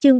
Chương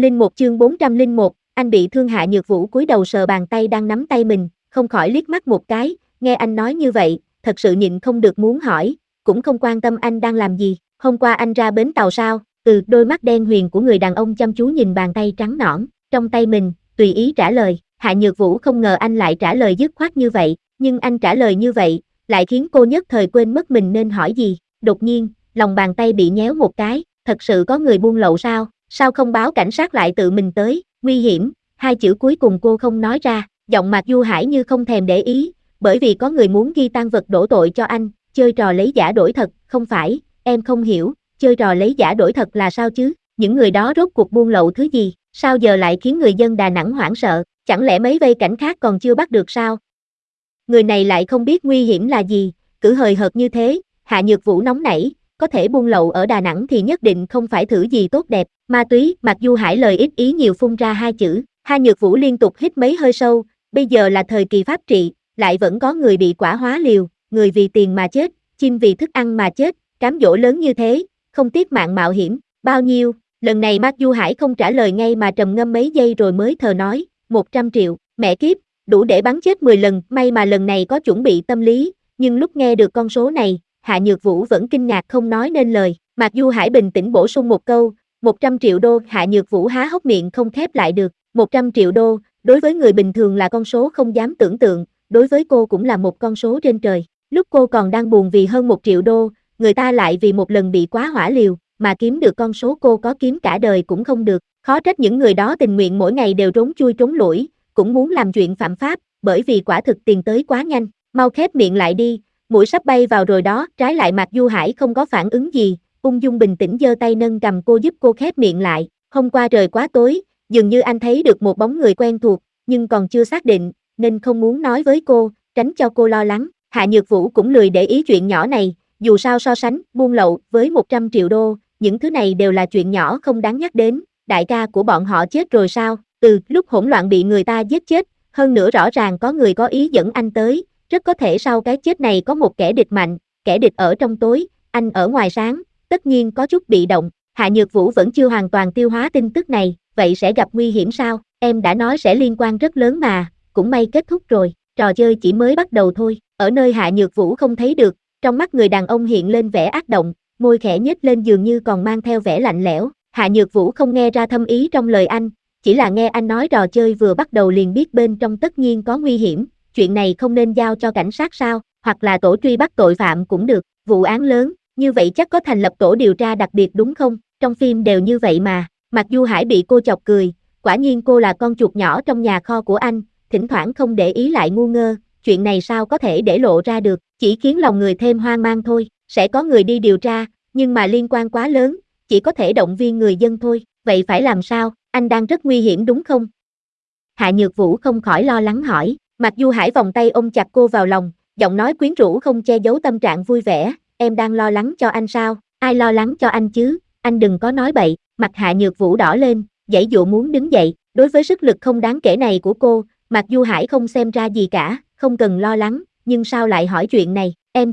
401, anh bị thương. Hạ Nhược Vũ cúi đầu sờ bàn tay đang nắm tay mình, không khỏi liếc mắt một cái, nghe anh nói như vậy, thật sự nhịn không được muốn hỏi, cũng không quan tâm anh đang làm gì. Hôm qua anh ra bến tàu sao? Đôi mắt đen huyền của người đàn ông chăm chú nhìn bàn tay trắng nõn trong tay mình, tùy ý trả lời. Hạ Nhược Vũ không ngờ anh lại trả lời dứt khoát như vậy, nhưng anh trả lời như vậy, lại khiến cô nhất thời quên mất mình nên hỏi gì. Đột nhiên, lòng bàn tay bị nhéo một cái, thật sự có người buôn lậu sao? Sao không báo cảnh sát lại tự mình tới? Nguy hiểm, hai chữ cuối cùng cô không nói ra, giọng Mạc Du Hải như không thèm để ý, bởi vì có người muốn ghi tang vật đổ tội cho anh, chơi trò lấy giả đổi thật. Không phải, em không hiểu, chơi trò lấy giả đổi thật là sao chứ? Những người đó rốt cuộc buôn lậu thứ gì, sao giờ lại khiến người dân Đà Nẵng hoảng sợ, chẳng lẽ mấy vây cảnh khác còn chưa bắt được sao? Người này lại không biết nguy hiểm là gì, cứ hời hợt như thế. Hạ Nhược Vũ nóng nảy, có thể buôn lậu ở Đà Nẵng thì nhất định không phải thử gì tốt đẹp, ma túy. Mạc Du Hải lời ít ý nhiều phun ra hai chữ. Hạ Nhược Vũ liên tục hít mấy hơi sâu, bây giờ là thời kỳ pháp trị, lại vẫn có người bị quả hóa liều, người vì tiền mà chết, chim vì thức ăn mà chết, cám dỗ lớn như thế, không tiếc mạng mạo hiểm. Bao nhiêu? Lần này Mạc Du Hải không trả lời ngay mà trầm ngâm mấy giây rồi mới thờ nói, 100 triệu, mẹ kiếp, đủ để bắn chết 10 lần. May mà lần này có chuẩn bị tâm lý, nhưng lúc nghe được con số này, Hạ Nhược Vũ vẫn kinh ngạc không nói nên lời. Mạc Du Hải bình tĩnh bổ sung một câu, 100 triệu đô. Hạ Nhược Vũ há hốc miệng không khép lại được. 100 triệu đô, đối với người bình thường là con số không dám tưởng tượng, đối với cô cũng là một con số trên trời. Lúc cô còn đang buồn vì hơn 1 triệu đô, người ta lại vì một lần bị quá hỏa liều, mà kiếm được con số cô có kiếm cả đời cũng không được. Khó trách những người đó tình nguyện mỗi ngày đều trốn chui trốn lủi, cũng muốn làm chuyện phạm pháp, bởi vì quả thực tiền tới quá nhanh. Mau khép miệng lại đi, mũi sắp bay vào rồi đó. Trái lại Mạc Du Hải không có phản ứng gì, ung dung bình tĩnh giơ tay nâng cầm cô giúp cô khép miệng lại. Hôm qua trời quá tối, dường như anh thấy được một bóng người quen thuộc, nhưng còn chưa xác định, nên không muốn nói với cô, tránh cho cô lo lắng. Hạ Nhược Vũ cũng lười để ý chuyện nhỏ này, dù sao so sánh buôn lậu với 100 triệu đô, những thứ này đều là chuyện nhỏ không đáng nhắc đến. Đại ca của bọn họ chết rồi sao? Lúc hỗn loạn bị người ta giết chết, hơn nữa rõ ràng có người có ý dẫn anh tới, rất có thể sau cái chết này có một kẻ địch mạnh, kẻ địch ở trong tối, anh ở ngoài sáng, tất nhiên có chút bị động. Hạ Nhược Vũ vẫn chưa hoàn toàn tiêu hóa tin tức này, vậy sẽ gặp nguy hiểm sao? Em đã nói sẽ liên quan rất lớn mà, cũng may kết thúc rồi, trò chơi chỉ mới bắt đầu thôi. Ở nơi Hạ Nhược Vũ không thấy được, trong mắt người đàn ông hiện lên vẻ ác động, môi khẽ nhếch lên dường như còn mang theo vẻ lạnh lẽo. Hạ Nhược Vũ không nghe ra thâm ý trong lời anh, chỉ là nghe anh nói trò chơi vừa bắt đầu liền biết bên trong tất nhiên có nguy hiểm, chuyện này không nên giao cho cảnh sát sao, hoặc là tổ truy bắt tội phạm cũng được, vụ án lớn, như vậy chắc có thành lập tổ điều tra đặc biệt đúng không, trong phim đều như vậy mà. Mạc Du Hải bị cô chọc cười, quả nhiên cô là con chuột nhỏ trong nhà kho của anh, thỉnh thoảng không để ý lại ngu ngơ, chuyện này sao có thể để lộ ra được, chỉ khiến lòng người thêm hoang mang thôi, sẽ có người đi điều tra, nhưng mà liên quan quá lớn, chỉ có thể động viên người dân thôi, vậy phải làm sao, anh đang rất nguy hiểm đúng không? Hạ Nhược Vũ không khỏi lo lắng hỏi. Mạc Du Hải vòng tay ôm chặt cô vào lòng, giọng nói quyến rũ không che giấu tâm trạng vui vẻ, em đang lo lắng cho anh sao? Ai lo lắng cho anh chứ, anh đừng có nói bậy. Mặt Hạ Nhược Vũ đỏ lên, giãy giụa muốn đứng dậy, đối với sức lực không đáng kể này của cô, Mạc Du Hải không xem ra gì cả, không cần lo lắng, nhưng sao lại hỏi chuyện này, em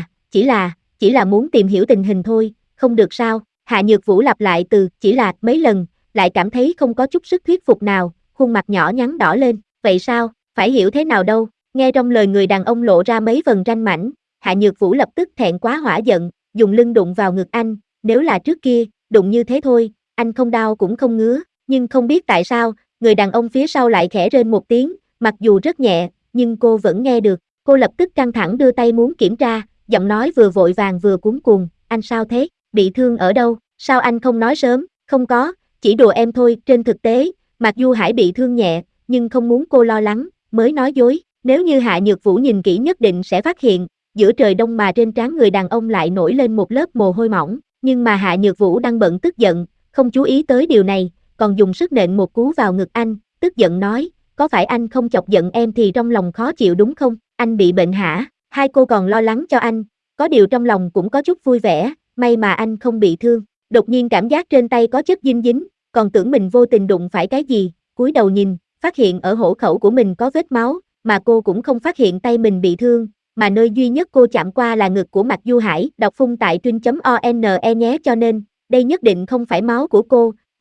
chỉ là muốn tìm hiểu tình hình thôi, không được sao? Hạ Nhược Vũ lặp lại từ chỉ là mấy lần, lại cảm thấy không có chút sức thuyết phục nào, khuôn mặt nhỏ nhắn đỏ lên, vậy sao? Phải hiểu thế nào đâu? Nghe trong lời người đàn ông lộ ra mấy phần ranh mãnh, Hạ Nhược Vũ lập tức thẹn quá hỏa giận, dùng lưng đụng vào ngực anh, nếu là trước kia, đụng như thế thôi, anh không đau cũng không ngứa, nhưng không biết tại sao, người đàn ông phía sau lại khẽ rên một tiếng, mặc dù rất nhẹ, nhưng cô vẫn nghe được, cô lập tức căng thẳng đưa tay muốn kiểm tra, giọng nói vừa vội vàng vừa cuống cuồng, anh sao thế, bị thương ở đâu, sao anh không nói sớm, không có, chỉ đùa em thôi. Trên thực tế, Mạc Du Hải bị thương nhẹ, nhưng không muốn cô lo lắng, mới nói dối, nếu như Hạ Nhược Vũ nhìn kỹ nhất định sẽ phát hiện, giữa trời đông mà trên trán người đàn ông lại nổi lên một lớp mồ hôi mỏng, nhưng mà Hạ Nhược Vũ đang bận tức giận, không chú ý tới điều này, còn dùng sức nện một cú vào ngực anh, tức giận nói, có phải anh không chọc giận em thì trong lòng khó chịu đúng không, anh bị bệnh hả? Hai cô còn lo lắng cho anh, có điều trong lòng cũng có chút vui vẻ, may mà anh không bị thương, đột nhiên cảm giác trên tay có chất dinh dính, còn tưởng mình vô tình đụng phải cái gì, cúi đầu nhìn, phát hiện ở hổ khẩu của mình có vết máu, mà cô cũng không phát hiện tay mình bị thương, mà nơi duy nhất cô chạm qua là ngực của Mạc Du Hải. Đọc phun tại truyện.one nhé, cho nên, đây nhất định không phải máu của cô,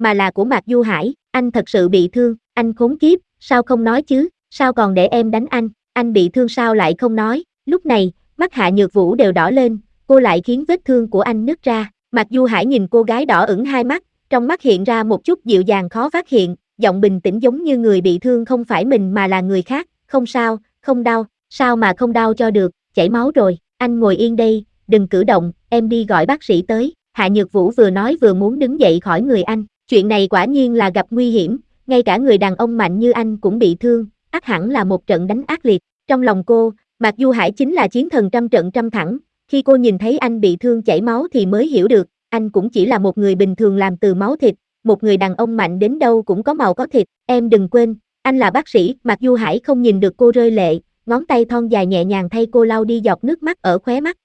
mà là của Mạc Du Hải. Anh thật sự bị thương, anh khốn kiếp, sao không nói chứ, sao còn để em đánh anh bị thương sao lại không nói. Lúc này, mắt Hạ Nhược Vũ đều đỏ lên, cô lại khiến vết thương của anh nứt ra. Mạc Du Hải nhìn cô gái đỏ ửng hai mắt, trong mắt hiện ra một chút dịu dàng khó phát hiện, giọng bình tĩnh giống như người bị thương không phải mình mà là người khác. Không sao, không đau, sao mà không đau cho được, chảy máu rồi, anh ngồi yên đây, đừng cử động, em đi gọi bác sĩ tới. Hạ Nhược Vũ vừa nói vừa muốn đứng dậy khỏi người anh, chuyện này quả nhiên là gặp nguy hiểm, ngay cả người đàn ông mạnh như anh cũng bị thương, ắt hẳn là một trận đánh ác liệt. Trong lòng cô, Mạc Du Hải chính là chiến thần trăm trận trăm thắng, khi cô nhìn thấy anh bị thương chảy máu thì mới hiểu được, anh cũng chỉ là một người bình thường làm từ máu thịt, một người đàn ông mạnh đến đâu cũng có màu có thịt, em đừng quên, anh là bác sĩ. Mạc Du Hải không nhìn được cô rơi lệ, ngón tay thon dài nhẹ nhàng thay cô lau đi giọt nước mắt ở khóe mắt,